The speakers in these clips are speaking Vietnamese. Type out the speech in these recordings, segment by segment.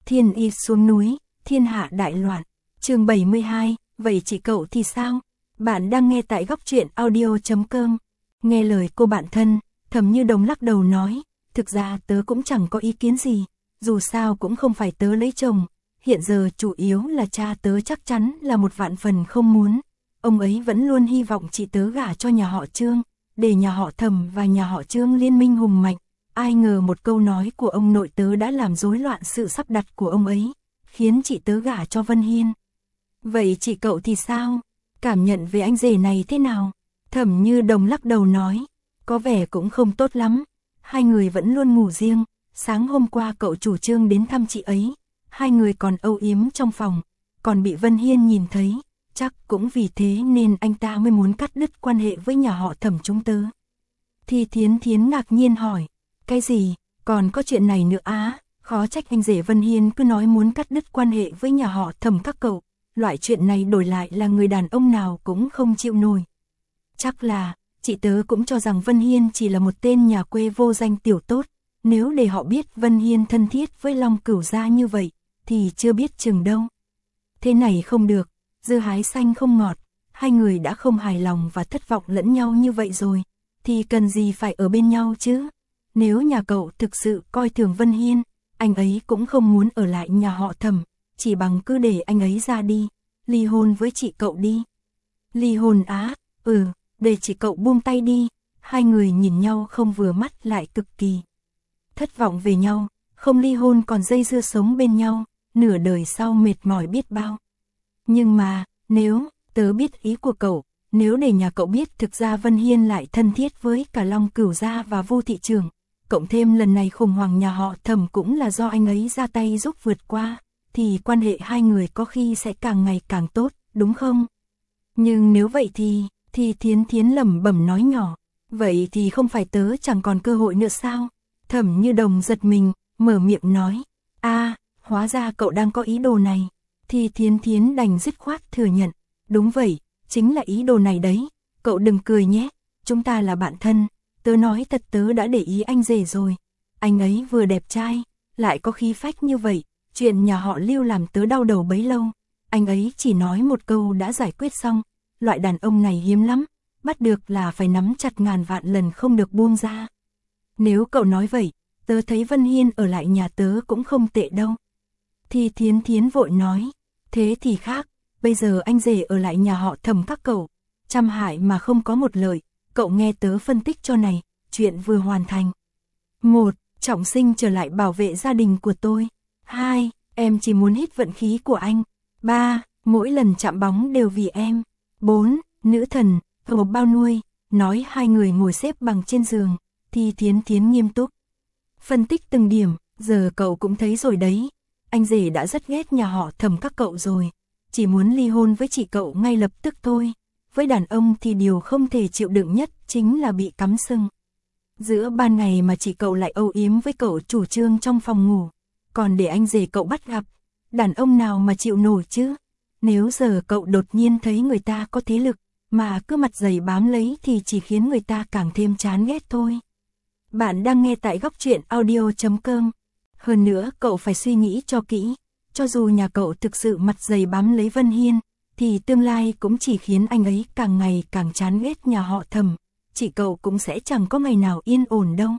Thiên y xuống núi, thiên hạ đại loạn. Chương 72, vậy chị cậu thì sao? Bạn đang nghe tại góc truyện audio.com. Nghe lời cô bạn thân, Thẩm Như Đồng lắc đầu nói, thực ra tớ cũng chẳng có ý kiến gì, dù sao cũng không phải tớ lấy chồng, hiện giờ chủ yếu là cha tớ chắc chắn là một vạn phần không muốn. Ông ấy vẫn luôn hy vọng chị tớ gả cho nhà họ Trương, để nhà họ Thẩm và nhà họ Trương liên minh hùng mạnh. Ai ngờ một câu nói của ông nội tớ đã làm rối loạn sự sắp đặt của ông ấy, khiến chị tớ gả cho Vân Hiên. Vậy chị cậu thì sao? Cảm nhận về anh rể này thế nào? Thẩm Như Đồng lắc đầu nói, có vẻ cũng không tốt lắm. Hai người vẫn luôn ngủ riêng, sáng hôm qua cậu chủ Trương đến thăm chị ấy, hai người còn âu yếm trong phòng, còn bị Vân Hiên nhìn thấy, chắc cũng vì thế nên anh ta mới muốn cắt đứt quan hệ với nhà họ Thẩm chúng tớ. Thì Thiến Thiến ngạc nhiên hỏi, cái gì, còn có chuyện này nữa á? Khó trách anh rể Vân Hiên cứ nói muốn cắt đứt quan hệ với nhà họ Thẩm các cậu, loại chuyện này đổi lại là người đàn ông nào cũng không chịu nổi. Chắc là, chị tớ cũng cho rằng Vân Hiên chỉ là một tên nhà quê vô danh tiểu tốt, nếu để họ biết Vân Hiên thân thiết với Long Cửu gia như vậy, thì chưa biết chừng đâu. Thế này không được, dưa hái xanh không ngọt, hai người đã không hài lòng và thất vọng lẫn nhau như vậy rồi, thì cần gì phải ở bên nhau chứ? Nếu nhà cậu thực sự coi thường Vân Hiên, anh ấy cũng không muốn ở lại nhà họ Thẩm, chỉ bằng cứ để anh ấy ra đi, ly hôn với chị cậu đi. Ly hôn á? Để chị cậu buông tay đi. Hai người nhìn nhau không vừa mắt lại cực kỳ thất vọng về nhau, không ly hôn còn dây dưa sống bên nhau, nửa đời sau mệt mỏi biết bao. Nhưng mà, nếu, tớ biết ý của cậu, nếu để nhà cậu biết thực ra Vân Hiên lại thân thiết với cả Long Cửu gia và Vu thị trưởng, cộng thêm lần này khủng hoảng nhà họ Thẩm cũng là do anh ấy ra tay giúp vượt qua, thì quan hệ hai người có khi sẽ càng ngày càng tốt, đúng không? Nhưng nếu vậy thì Thiến Thiến lẩm bẩm nói nhỏ, vậy thì không phải tớ chẳng còn cơ hội nữa sao? Thẩm Như Đồng giật mình, mở miệng nói, hóa ra cậu đang có ý đồ này. Thì Thiến Thiến đành dứt khoát thừa nhận, đúng vậy, chính là ý đồ này đấy, cậu đừng cười nhé, chúng ta là bạn thân, tớ nói thật tớ đã để ý anh rể rồi, anh ấy vừa đẹp trai, lại có khí phách như vậy, chuyện nhà họ Lưu làm tớ đau đầu bấy lâu, anh ấy chỉ nói một câu đã giải quyết xong, loại đàn ông này hiếm lắm, bắt được là phải nắm chặt ngàn vạn lần không được buông ra. Nếu cậu nói vậy, tớ thấy Vân Hiên ở lại nhà tớ cũng không tệ đâu. Thì Thiến Thiến vội nói, thế thì khác, bây giờ anh rể ở lại nhà họ Thẩm các cậu, trăm hại mà không có một lợi, cậu nghe tớ phân tích cho này, chuyện vừa hoàn thành. 1. Trọng sinh trở lại bảo vệ gia đình của tôi. 2. Em chỉ muốn hít vận khí của anh. 3. Mỗi lần chạm bóng đều vì em. 4. Nữ thần, hộp bao nuôi, nói hai người ngồi xếp bằng trên giường, thì Thiến Thiến nghiêm túc phân tích từng điểm, giờ cậu cũng thấy rồi đấy, anh rể đã rất ghét nhà họ Thẩm các cậu rồi, chỉ muốn ly hôn với chị cậu ngay lập tức thôi. Với đàn ông thì điều không thể chịu đựng nhất chính là bị cắm sừng. Giữa ban ngày mà chị cậu lại âu yếm với cậu chủ Trương trong phòng ngủ, còn để anh rể cậu bắt gặp, đàn ông nào mà chịu nổi chứ? Nếu giờ cậu đột nhiên thấy người ta có thế lực, mà cứ mặt dày bám lấy thì chỉ khiến người ta càng thêm chán ghét thôi. Bạn đang nghe tại góc truyện audio.com. Hơn nữa cậu phải suy nghĩ cho kỹ, cho dù nhà cậu thực sự mặt dày bám lấy Vân Hiên, thì tương lai cũng chỉ khiến anh ấy càng ngày càng chán ghét nhà họ Thẩm, chị cậu cũng sẽ chẳng có ngày nào yên ổn đâu.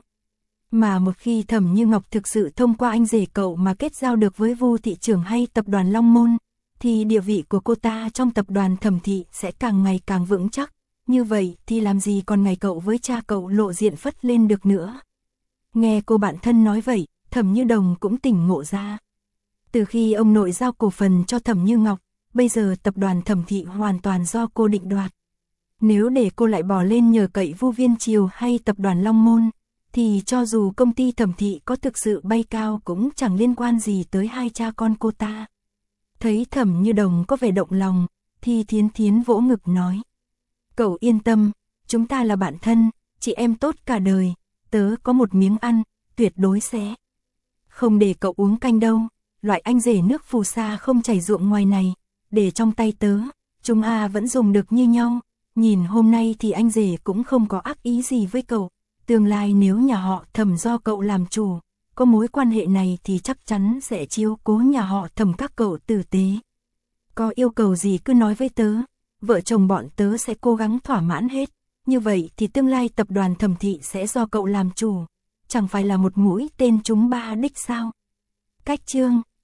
Mà một khi Thẩm Như Ngọc thực sự thông qua anh rể cậu mà kết giao được với Vu thị trưởng hay tập đoàn Long Môn, thì địa vị của cô ta trong tập đoàn Thẩm thị sẽ càng ngày càng vững chắc, như vậy thì làm gì còn ngày cậu với cha cậu lộ diện phất lên được nữa. Nghe cô bạn thân nói vậy, Thẩm Như Đồng cũng tỉnh ngộ ra. Từ khi ông nội giao cổ phần cho Thẩm Như Ngọc, bây giờ tập đoàn Thẩm thị hoàn toàn do cô định đoạt. Nếu để cô lại bỏ lên nhờ cậy Vu Viên Triều hay tập đoàn Long Môn, thì cho dù công ty Thẩm thị có thực sự bay cao cũng chẳng liên quan gì tới hai cha con cô ta. Thấy Thẩm Như Đồng có vẻ động lòng, thì Thiến Thiến vỗ ngực nói, cậu yên tâm, chúng ta là bạn thân, chị em tốt cả đời, tớ có một miếng ăn, tuyệt đối sẽ không để cậu uống canh đâu, loại anh rể nước phù sa không chảy ruộng ngoài này, để trong tay tớ, chúng vẫn dùng được như nhau, nhìn hôm nay thì anh rể cũng không có ác ý gì với cậu, tương lai nếu nhà họ Thẩm do cậu làm chủ, có mối quan hệ này thì chắc chắn sẽ chiếu cố nhà họ Thẩm các cậu tử tế. Có yêu cầu gì cứ nói với tớ, vợ chồng bọn tớ sẽ cố gắng thỏa mãn hết. Như vậy thì tương lai tập đoàn Thẩm thị sẽ do cậu làm chủ, chẳng phải là một mũi tên trúng ba đích sao? Cách chương